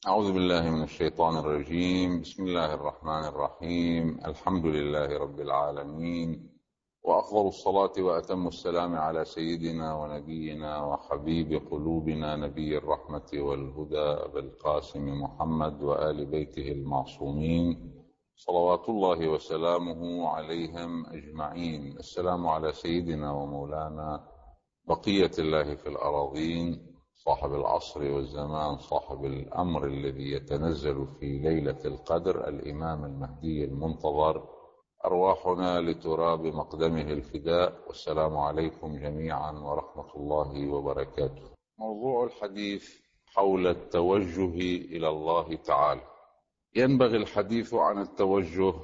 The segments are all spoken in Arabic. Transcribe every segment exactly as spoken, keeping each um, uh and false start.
أعوذ بالله من الشيطان الرجيم. بسم الله الرحمن الرحيم. الحمد لله رب العالمين، وأفضل الصلاة وأتم السلام على سيدنا ونبينا وحبيب قلوبنا نبي الرحمة والهدى أبي القاسم محمد وآل بيته المعصومين صلوات الله وسلامه عليهم أجمعين. السلام على سيدنا ومولانا بقية الله في الأراضين، صاحب العصر والزمان، صاحب الأمر الذي يتنزل في ليلة القدر، الإمام المهدي المنتظر، أرواحنا لتراب مقدمه الفداء. والسلام عليكم جميعا ورحمة الله وبركاته. موضوع الحديث حول التوجه إلى الله تعالى. ينبغي الحديث عن التوجه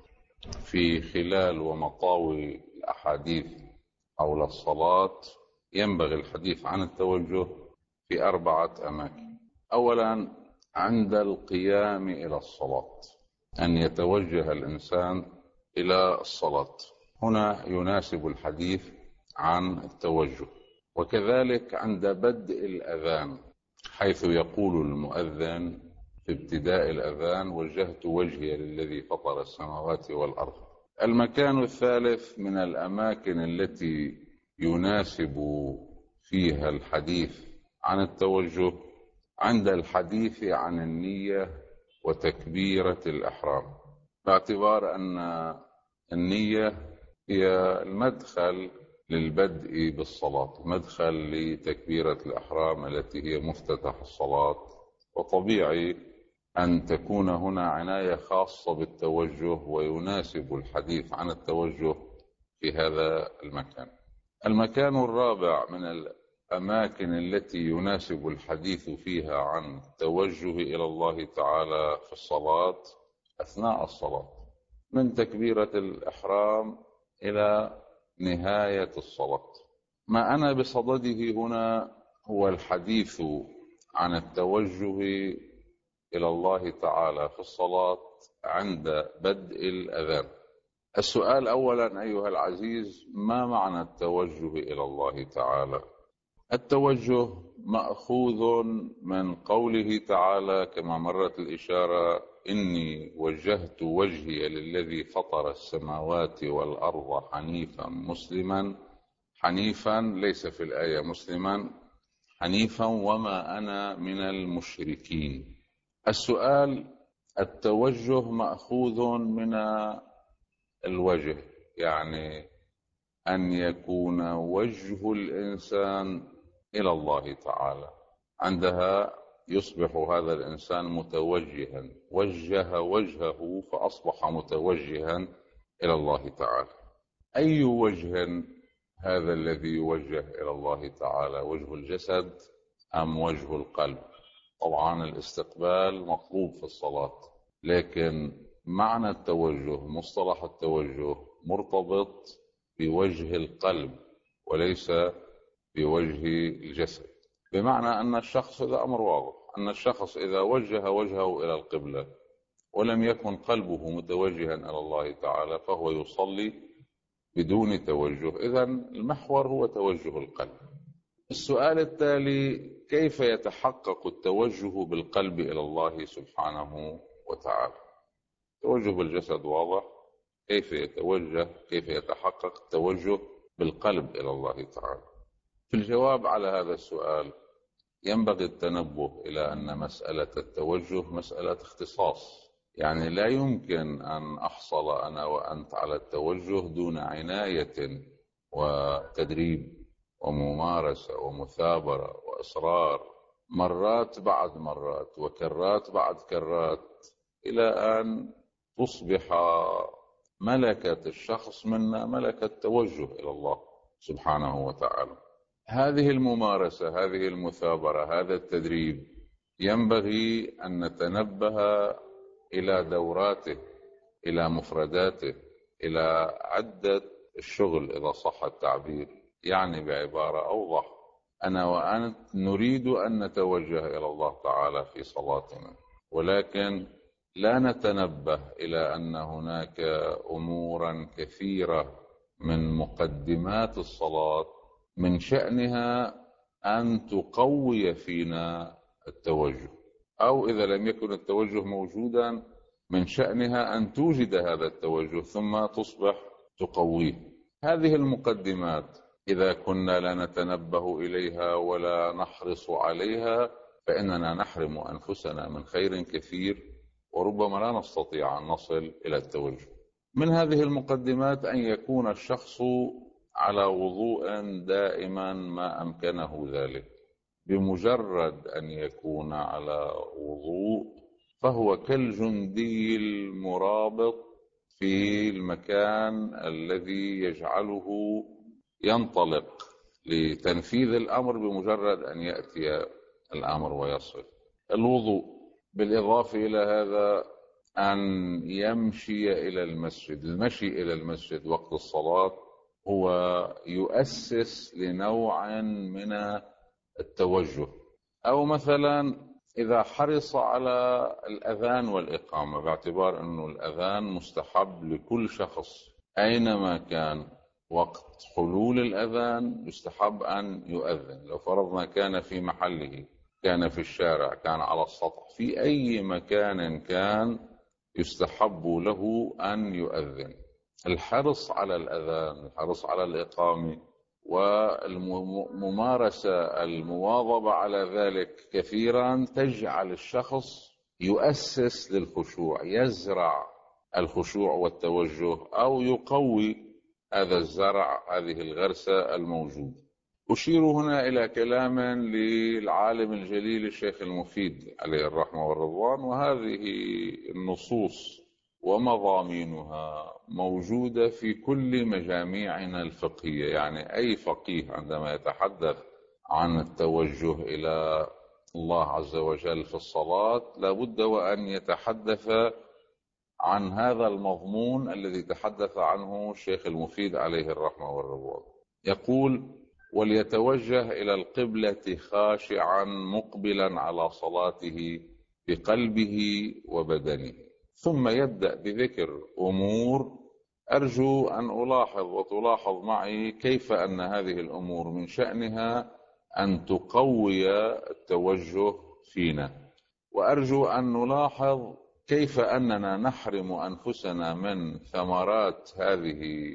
في خلال ومطاوي الأحاديث حول الصلاة. ينبغي الحديث عن التوجه في أربعة أماكن. أولا، عند القيام إلى الصلاة، أن يتوجه الإنسان إلى الصلاة، هنا يناسب الحديث عن التوجه. وكذلك عند بدء الأذان، حيث يقول المؤذن في ابتداء الأذان: وجهت وجهي للذي فطر السماوات والأرض. المكان الثالث من الأماكن التي يناسب فيها الحديث عن التوجه عند الحديث عن النية وتكبيرة الإحرام، باعتبار أن النية هي المدخل للبدء بالصلاة، مدخل لتكبيرة الإحرام التي هي مفتتح الصلاة. وطبيعي أن تكون هنا عناية خاصة بالتوجه، ويناسب الحديث عن التوجه في هذا المكان. المكان الرابع من الأماكن التي يناسب الحديث فيها عن التوجه إلى الله تعالى في الصلاة أثناء الصلاة، من تكبيرة الإحرام إلى نهاية الصلاة. ما أنا بصدده هنا هو الحديث عن التوجه إلى الله تعالى في الصلاة عند بدء الأذان. السؤال أولا أيها العزيز: ما معنى التوجه إلى الله تعالى؟ التوجه مأخوذ من قوله تعالى كما مرت الإشارة: إني وجهت وجهي للذي فطر السماوات والأرض حنيفا مسلما. حنيفا ليس في الآية مسلما، حنيفا وما أنا من المشركين. السؤال: التوجه مأخوذ من الوجه، يعني أن يكون وجه الإنسان إلى الله تعالى، عندها يصبح هذا الإنسان متوجها، وجه وجهه فأصبح متوجها إلى الله تعالى. أي وجه هذا الذي يوجه إلى الله تعالى؟ وجه الجسد أم وجه القلب؟ طبعا الاستقبال مطلوب في الصلاة، لكن معنى التوجه، مصطلح التوجه مرتبط بوجه القلب وليس بوجه الجسد. بمعنى أن الشخص، هذا أمر واضح، أن الشخص إذا وجه وجهه إلى القبلة ولم يكن قلبه متوجها إلى الله تعالى فهو يصلي بدون توجه. إذن المحور هو توجه القلب. السؤال التالي: كيف يتحقق التوجه بالقلب إلى الله سبحانه وتعالى؟ التوجه بالجسد واضح، كيف يتوجه، كيف يتحقق التوجه بالقلب إلى الله تعالى؟ في الجواب على هذا السؤال ينبغي التنبه إلى أن مسألة التوجه مسألة اختصاص، يعني لا يمكن أن أحصل أنا وأنت على التوجه دون عناية وتدريب وممارسة ومثابرة وإصرار، مرات بعد مرات وكرات بعد كرات، إلى أن تصبح ملكة الشخص منا ملكة توجه إلى الله سبحانه وتعالى. هذه الممارسة، هذه المثابرة، هذا التدريب ينبغي أن نتنبه إلى دوراته، إلى مفرداته، إلى عدة الشغل إذا صح التعبير. يعني بعبارة أوضح، أنا وأنت نريد أن نتوجه إلى الله تعالى في صلاتنا، ولكن لا نتنبه إلى أن هناك أمورا كثيرة من مقدمات الصلاة من شأنها أن تقوي فينا التوجه. أو إذا لم يكن التوجه موجودا من شأنها أن توجد هذا التوجه ثم تصبح تقويه. هذه المقدمات إذا كنا لا نتنبه إليها ولا نحرص عليها فإننا نحرم أنفسنا من خير كثير، وربما لا نستطيع أن نصل إلى التوجه. من هذه المقدمات أن يكون الشخص على وضوء دائما ما أمكنه ذلك. بمجرد أن يكون على وضوء فهو كالجندي المرابط في المكان الذي يجعله ينطلق لتنفيذ الأمر بمجرد أن يأتي الأمر ويصل. الوضوء بالإضافة إلى هذا أن يمشي إلى المسجد. المشي إلى المسجد وقت الصلاة هو يؤسس لنوع من التوجه. أو مثلا إذا حرص على الأذان والإقامة، باعتبار أنه الأذان مستحب لكل شخص أينما كان، وقت حلول الأذان يستحب أن يؤذن. لو فرضنا كان في محله، كان في الشارع، كان على السطح، في أي مكان كان يستحب له أن يؤذن. الحرص على الأذان، الحرص على الإقامة والممارسة المواظبة على ذلك كثيرا تجعل الشخص يؤسس للخشوع، يزرع الخشوع والتوجه أو يقوي هذا الزرع، هذه الغرسة الموجودة. أشير هنا إلى كلام للعالم الجليل الشيخ المفيد عليه الرحمة والرضوان، وهذه النصوص ومضامينها موجودة في كل مجاميعنا الفقهية. يعني أي فقيه عندما يتحدث عن التوجه إلى الله عز وجل في الصلاة لابد وأن يتحدث عن هذا المضمون الذي تحدث عنه الشيخ المفيد عليه الرحمة والرضوان. يقول: وليتوجه إلى القبلة خاشعا مقبلا على صلاته بقلبه وبدنه. ثم يبدأ بذكر أمور أرجو أن ألاحظ وتلاحظ معي كيف أن هذه الأمور من شأنها أن تقوي التوجه فينا، وأرجو أن نلاحظ كيف أننا نحرم أنفسنا من ثمرات هذه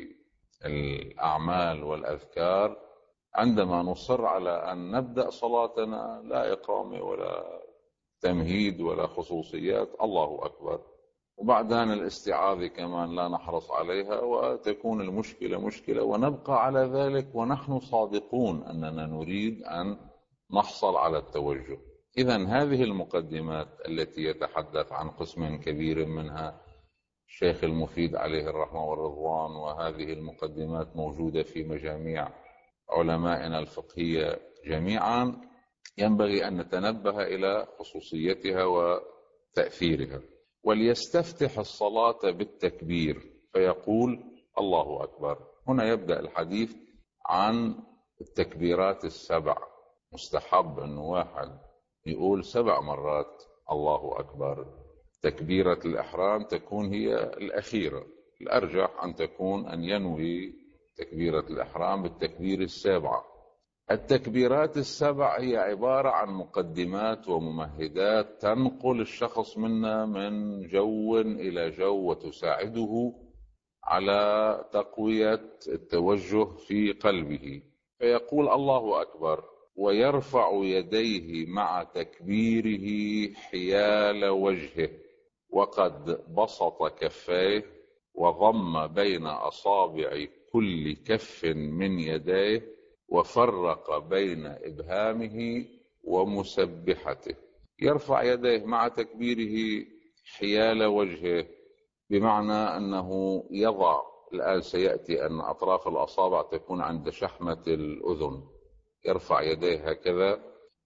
الأعمال والأذكار عندما نصر على أن نبدأ صلاتنا لا إقامة ولا تمهيد ولا خصوصيات، الله أكبر، وبعدين الاستعاذة كمان لا نحرص عليها، وتكون المشكلة مشكلة ونبقى على ذلك ونحن صادقون أننا نريد أن نحصل على التوجه. إذن هذه المقدمات التي يتحدث عن قسم كبير منها الشيخ المفيد عليه الرحمة والرضوان، وهذه المقدمات موجودة في مجاميع علمائنا الفقهية جميعا، ينبغي أن نتنبه إلى خصوصيتها وتأثيرها. وليستفتح الصلاة بالتكبير فيقول الله أكبر. هنا يبدأ الحديث عن التكبيرات السبع. مستحب أنه واحد يقول سبع مرات الله أكبر. تكبيرة الإحرام تكون هي الأخيرة، الأرجح أن تكون أن ينوي تكبيرة الإحرام بالتكبير السابعة. التكبيرات السبع هي عبارة عن مقدمات وممهدات تنقل الشخص منا من جو إلى جو وتساعده على تقوية التوجه في قلبه. فيقول الله أكبر ويرفع يديه مع تكبيره حيال وجهه، وقد بسط كفيه وضم بين أصابع كل كف من يديه وفرق بين إبهامه ومسبحته. يرفع يديه مع تكبيره حيال وجهه بمعنى أنه يضع، الآن سيأتي أن أطراف الأصابع تكون عند شحمة الأذن، يرفع يديه هكذا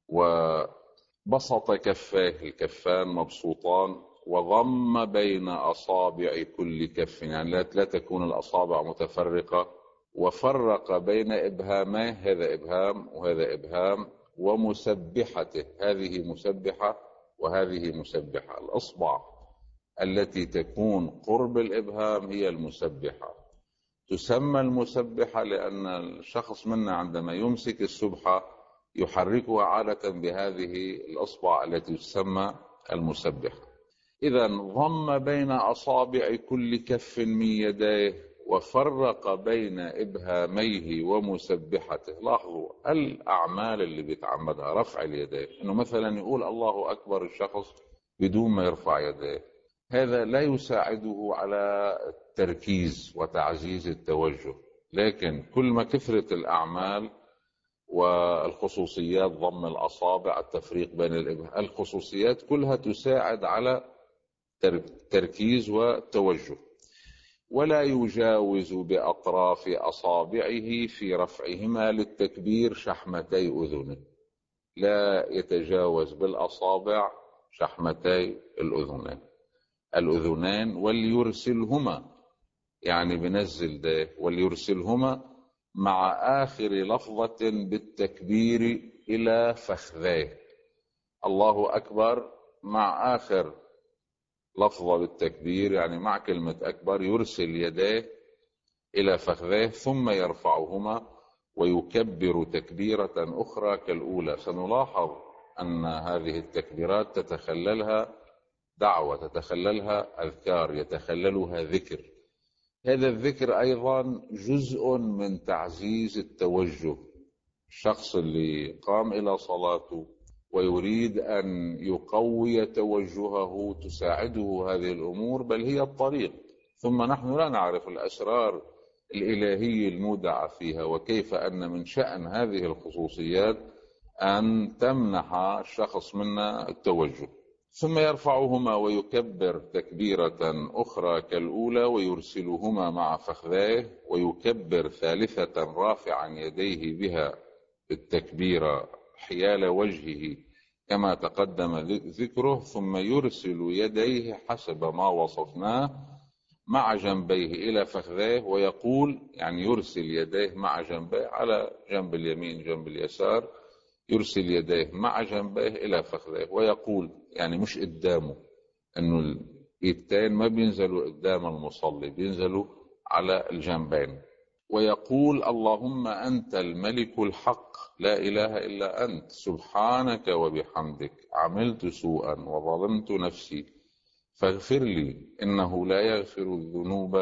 وبسط كفيه، الكفان مبسوطان، وضم بين أصابع كل كف، يعني لا تكون الأصابع متفرقة، وفرق بين إبهاميه، هذا إبهام وهذا إبهام، ومسبحته، هذه مسبحة وهذه مسبحة. الأصبع التي تكون قرب الإبهام هي المسبحة. تسمى المسبحة لأن الشخص منا عندما يمسك السبحة يحركها عادة بهذه الأصبع التي تسمى المسبحة. إذا ضم بين أصابع كل كف من يديه وفرق بين إبهاميه ومسبحته. لاحظوا الأعمال اللي بيتعمدها، رفع اليدين، إنه مثلا يقول الله أكبر الشخص بدون ما يرفع يديه، هذا لا يساعده على التركيز وتعزيز التوجه. لكن كل ما كثرت الأعمال والخصوصيات، ضم الأصابع، التفريق بين الإبهام، الخصوصيات كلها تساعد على تركيز وتوجه. ولا يجاوز بأطراف أصابعه في رفعهما للتكبير شحمتي أذنه، لا يتجاوز بالأصابع شحمتي الأذنين الأذنين وليرسلهما، يعني بنزل ده، وليرسلهما مع آخر لفظة بالتكبير إلى فخذيه. الله أكبر مع آخر لفظة بالتكبير، يعني مع كلمة أكبر يرسل يديه إلى فخذيه ثم يرفعهما ويكبر تكبيرة أخرى كالأولى. سنلاحظ أن هذه التكبيرات تتخللها دعوة، تتخللها أذكار، يتخللها ذكر. هذا الذكر أيضا جزء من تعزيز التوجه. الشخص اللي قام إلى صلاته ويريد أن يقوي توجهه تساعده هذه الأمور، بل هي الطريق. ثم نحن لا نعرف الأسرار الإلهية المودعة فيها، وكيف أن من شأن هذه الخصوصيات أن تمنح الشخص منا التوجه. ثم يرفعهما ويكبر تكبيرة أخرى كالأولى ويرسلهما مع فخذيه ويكبر ثالثة رافعا يديه بها بالتكبيرة حيال وجهه كما تقدم ذكره، ثم يرسل يديه حسب ما وصفناه مع جنبيه إلى فخذيه ويقول، يعني يرسل يديه مع جنبيه على جنب اليمين جنب اليسار، يرسل يديه مع جنبيه إلى فخذيه ويقول، يعني مش قدامه، إنه اليدين ما بينزلوا قدام المصلي، بينزلوا على الجنبين، ويقول اللهم أنت الملك الحق لا إله إلا أنت سبحانك وبحمدك عملت سوءا وظلمت نفسي فاغفر لي إنه لا يغفر الذنوب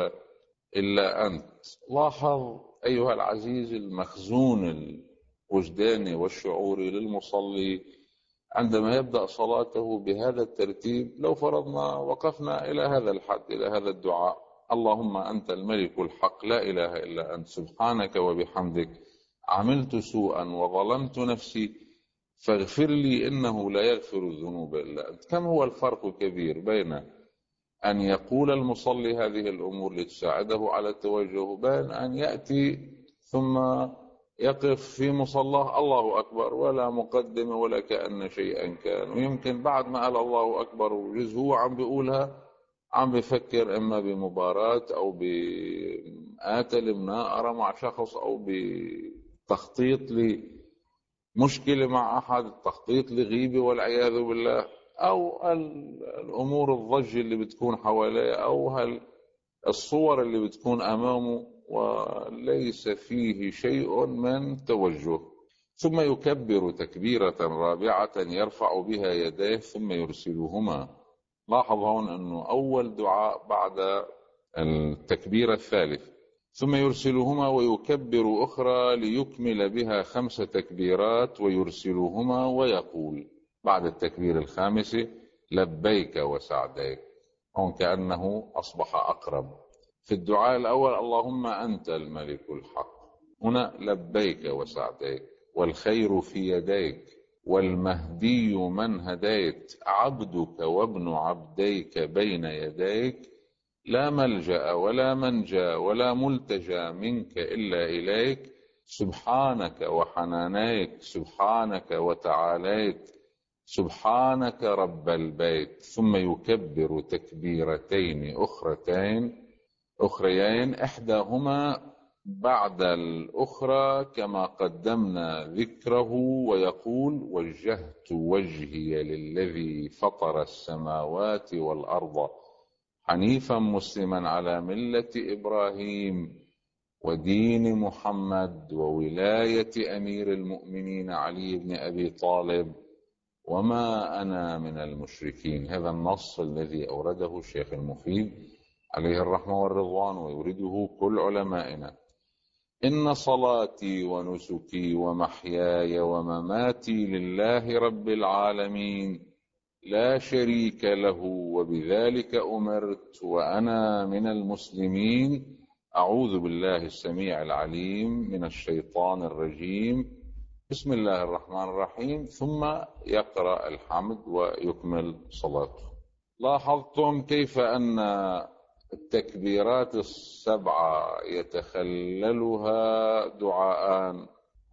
إلا أنت. لاحظ أيها العزيز المخزون الوجداني والشعوري للمصلي عندما يبدأ صلاته بهذا الترتيب. لو فرضنا وقفنا إلى هذا الحد، إلى هذا الدعاء، اللهم أنت الملك الحق لا إله إلا أنت سبحانك وبحمدك عملت سوءا وظلمت نفسي فاغفر لي إنه لا يغفر الذنوب إلا أنت. كم هو الفرق كبير بين أن يقول المصلي هذه الأمور لتساعده على التوجه، بين أن يأتي ثم يقف في مصلاه الله أكبر ولا مقدمة ولا كأن شيئا كان، ويمكن بعد ما قال الله أكبر وجزء هو عم بيقولها عم بفكر إما بمباراة أو بقاتل مناقرة مع شخص أو بتخطيط لمشكلة مع أحد، تخطيط لغيبة والعياذ بالله، أو الأمور الضجة اللي بتكون حواليه، أو الصور اللي بتكون أمامه، وليس فيه شيء من توجه. ثم يكبر تكبيرة رابعة يرفع بها يديه ثم يرسلهما. لاحظ هون أنه أول دعاء بعد التكبير الثالث، ثم يرسلهما ويكبر أخرى ليكمل بها خمس تكبيرات ويرسلهما ويقول بعد التكبير الخامس لبيك وسعديك. هون كأنه أصبح أقرب. في الدعاء الأول اللهم أنت الملك الحق، هنا لبيك وسعديك والخير في يديك والمهدي من هديت عبدك وابن عبديك بين يديك لا ملجأ ولا منجا ولا ملتجا منك إلا إليك سبحانك وحنانيك سبحانك وتعاليت سبحانك رب البيت. ثم يكبر تكبيرتين أخرتين أخريين إحداهما بعد الأخرى كما قدمنا ذكره، ويقول وجهت وجهي للذي فطر السماوات والأرض حنيفا مسلما على ملة إبراهيم ودين محمد وولاية أمير المؤمنين علي بن أبي طالب وما أنا من المشركين. هذا النص الذي أورده الشيخ المفيد عليه الرحمة والرضوان ويورده كل علمائنا: إن صلاتي ونسكي ومحياي ومماتي لله رب العالمين لا شريك له وبذلك أمرت وأنا من المسلمين. أعوذ بالله السميع العليم من الشيطان الرجيم. بسم الله الرحمن الرحيم. ثم يقرأ الحمد ويكمل صلاته. لاحظتم كيف أن التكبيرات السبعة يتخللها دعاءان،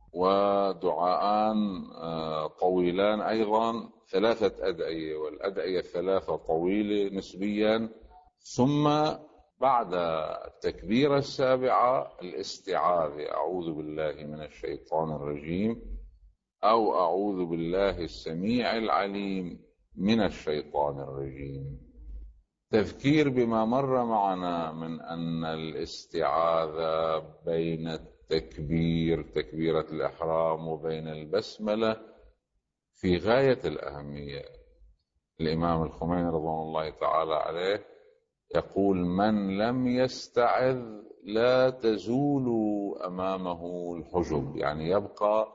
ودعاءان طويلان أيضا، ثلاثة أدعية، والأدعية الثلاثة طويلة نسبيا. ثم بعد التكبيرة السابعة الاستعاذة: أعوذ بالله من الشيطان الرجيم، أو أعوذ بالله السميع العليم من الشيطان الرجيم. تذكير بما مر معنا من أن الاستعاذة بين التكبير تكبيرة الإحرام وبين البسملة في غاية الأهمية. الإمام الخميني رضوان الله تعالى عليه يقول: من لم يستعذ لا تزول أمامه الحجب، يعني يبقى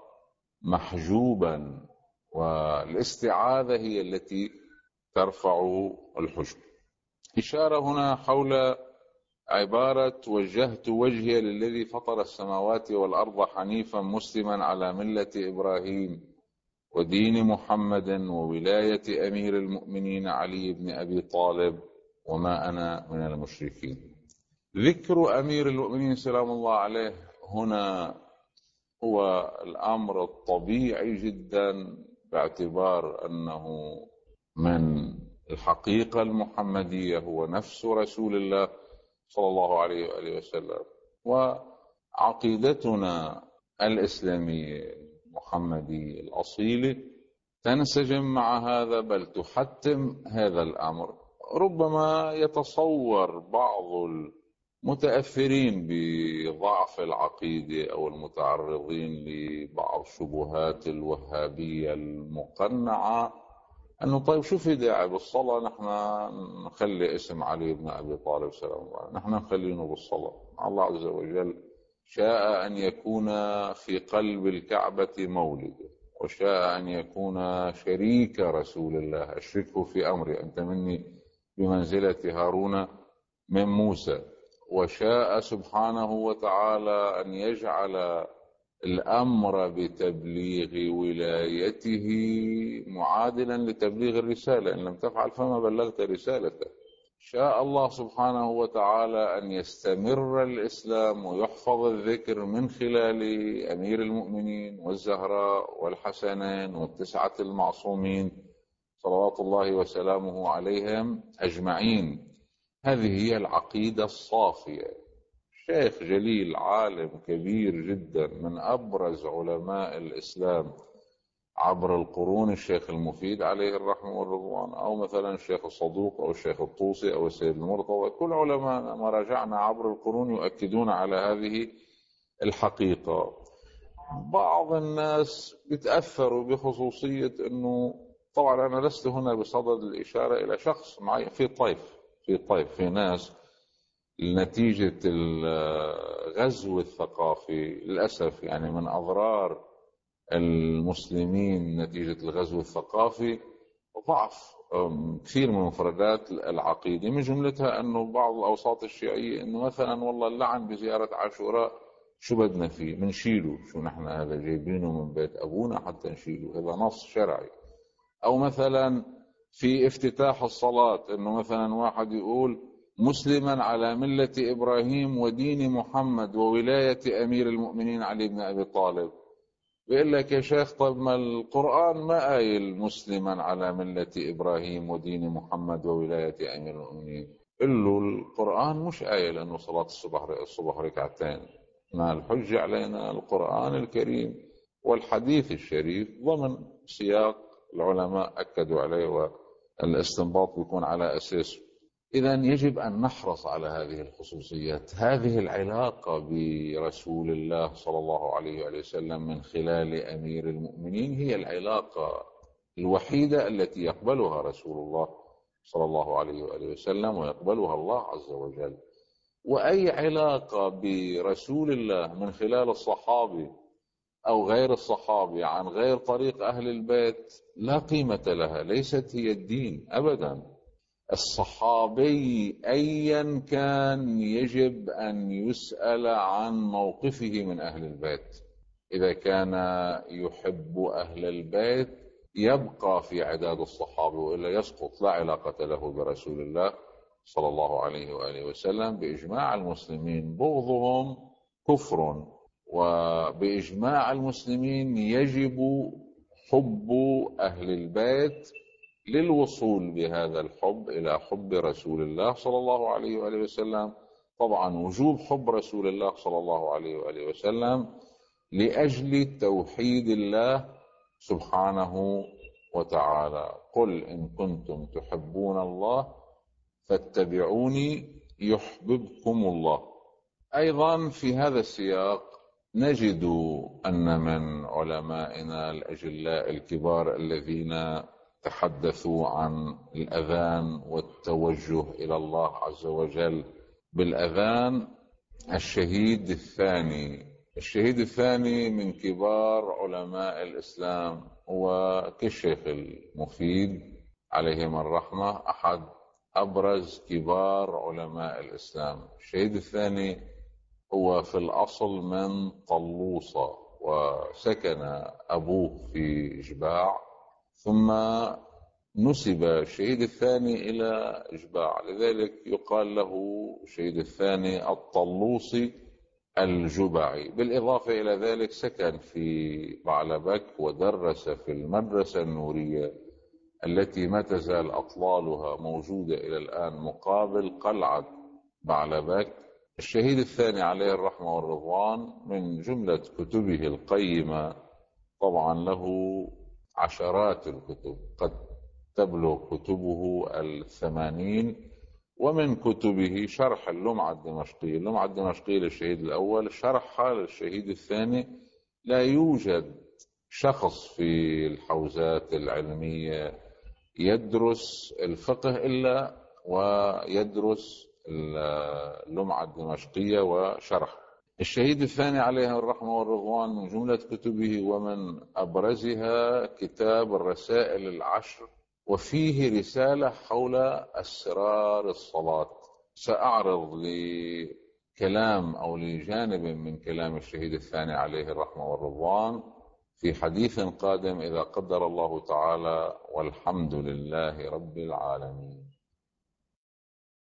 محجوبا، والاستعاذة هي التي ترفع الحجب. إشارة هنا حول عبارة: وجهت وجهي للذي فطر السماوات والأرض حنيفا مسلما على ملة إبراهيم ودين محمد وولاية أمير المؤمنين علي بن أبي طالب وما أنا من المشركين. ذكر أمير المؤمنين سلام الله عليه هنا هو الأمر الطبيعي جدا، باعتبار أنه من الحقيقة المحمدية هو نفس رسول الله صلى الله عليه وآله وسلم. وعقيدتنا الإسلامية المحمدية الأصيلة تنسجم مع هذا، بل تحتم هذا الأمر. ربما يتصور بعض المتأثرين بضعف العقيدة أو المتعرضين لبعض شبهات الوهابية المقنعة أنه طيب شو في داعي بالصلاة نحن نخلي اسم علي بن أبي طالب سلام الله عليه، نحن نخلينه بالصلاة. الله عز وجل شاء أن يكون في قلب الكعبة مولده، وشاء أن يكون شريك رسول الله، أشركه في أمري أنت مني بمنزلة هارون من موسى. وشاء سبحانه وتعالى أن يجعل الأمر بتبليغ ولايته معادلا لتبليغ الرسالة، إن لم تفعل فما بلغت رسالته. شاء الله سبحانه وتعالى أن يستمر الإسلام ويحفظ الذكر من خلال أمير المؤمنين والزهراء والحسنين والتسعة المعصومين صلوات الله وسلامه عليهم أجمعين. هذه هي العقيدة الصافية. شيخ جليل عالم كبير جدا من أبرز علماء الإسلام عبر القرون، الشيخ المفيد عليه الرحمة والرضوان، أو مثلا الشيخ الصدوق أو الشيخ الطوسي أو السيد المرتضى، كل علماء ما راجعنا عبر القرون يؤكدون على هذه الحقيقة. بعض الناس بيتأثروا بخصوصية أنه، طبعا أنا لست هنا بصدد الإشارة إلى شخص معين، في طيف في طيف في ناس نتيجة الغزو الثقافي للأسف، يعني من أضرار المسلمين نتيجة الغزو الثقافي ضعف كثير من مفردات العقيدة، من جملتها أنه بعض الأوساط الشيعية أنه مثلا والله اللعن بزيارة عاشوراء شو بدنا فيه منشيله، شو نحن هذا جايبينه من بيت أبونا حتى نشيله، هذا نص شرعي. أو مثلا في افتتاح الصلاة أنه مثلا واحد يقول مسلما على ملة إبراهيم ودين محمد وولاية أمير المؤمنين علي بن أبي طالب. بيقول لك يا شيخ طيب ما القرآن ما قايل مسلما على ملة إبراهيم ودين محمد وولاية أمير المؤمنين؟ قل له القرآن مش قايل أنه صلاة الصبح الصبح ركعتين، ما الحجة علينا القرآن الكريم والحديث الشريف ضمن سياق العلماء أكدوا عليه، والاستنباط بيكون على أساسه. إذن يجب أن نحرص على هذه الخصوصيات. هذه العلاقة برسول الله صلى الله عليه وسلم من خلال أمير المؤمنين هي العلاقة الوحيدة التي يقبلها رسول الله صلى الله عليه وآله وسلم ويقبلها الله عز وجل. وأي علاقة برسول الله من خلال الصحابي أو غير الصحابي عن غير طريق أهل البيت لا قيمة لها، ليست هي الدين أبدا. الصحابي أيا كان يجب أن يسأل عن موقفه من أهل البيت. إذا كان يحب أهل البيت يبقى في عداد الصحابة، وإلا يسقط، لا علاقة له برسول الله صلى الله عليه وآله وسلم. بإجماع المسلمين بغضهم كفر، وبإجماع المسلمين يجب حب أهل البيت للوصول بهذا الحب إلى حب رسول الله صلى الله عليه وآله وسلم. طبعا وجوب حب رسول الله صلى الله عليه وآله وسلم لأجل توحيد الله سبحانه وتعالى. قل إن كنتم تحبون الله فاتبعوني يحببكم الله. أيضا في هذا السياق نجد أن من علمائنا الأجلاء الكبار الذين تحدثوا عن الأذان والتوجه إلى الله عز وجل بالأذان الشهيد الثاني. الشهيد الثاني من كبار علماء الإسلام هو كالشيخ المفيد عليهم الرحمة، أحد أبرز كبار علماء الإسلام. الشهيد الثاني هو في الأصل من طلوصة، وسكن أبوه في إجباع، ثم نسب الشهيد الثاني إلى إجباع، لذلك يقال له الشهيد الثاني الطلوصي الجبعي. بالإضافة إلى ذلك سكن في بعلبك ودرس في المدرسة النورية التي ما تزال أطلالها موجودة إلى الآن مقابل قلعة بعلبك. الشهيد الثاني عليه الرحمة والرضوان من جملة كتبه القيمة، طبعا له عشرات الكتب، قد تبلغ كتبه الثمانين، ومن كتبه شرح اللمعة الدمشقية. اللمعة الدمشقية للشهيد الأول شرحها للشهيد الثاني. لا يوجد شخص في الحوزات العلمية يدرس الفقه إلا ويدرس اللمعة الدمشقية وشرح. الشهيد الثاني عليه الرحمة والرضوان من جملة كتبه ومن أبرزها كتاب الرسائل العشر، وفيه رسالة حول أسرار الصلاة. سأعرض لكلام أو لجانب من كلام الشهيد الثاني عليه الرحمة والرضوان في حديث قادم إذا قدر الله تعالى، والحمد لله رب العالمين.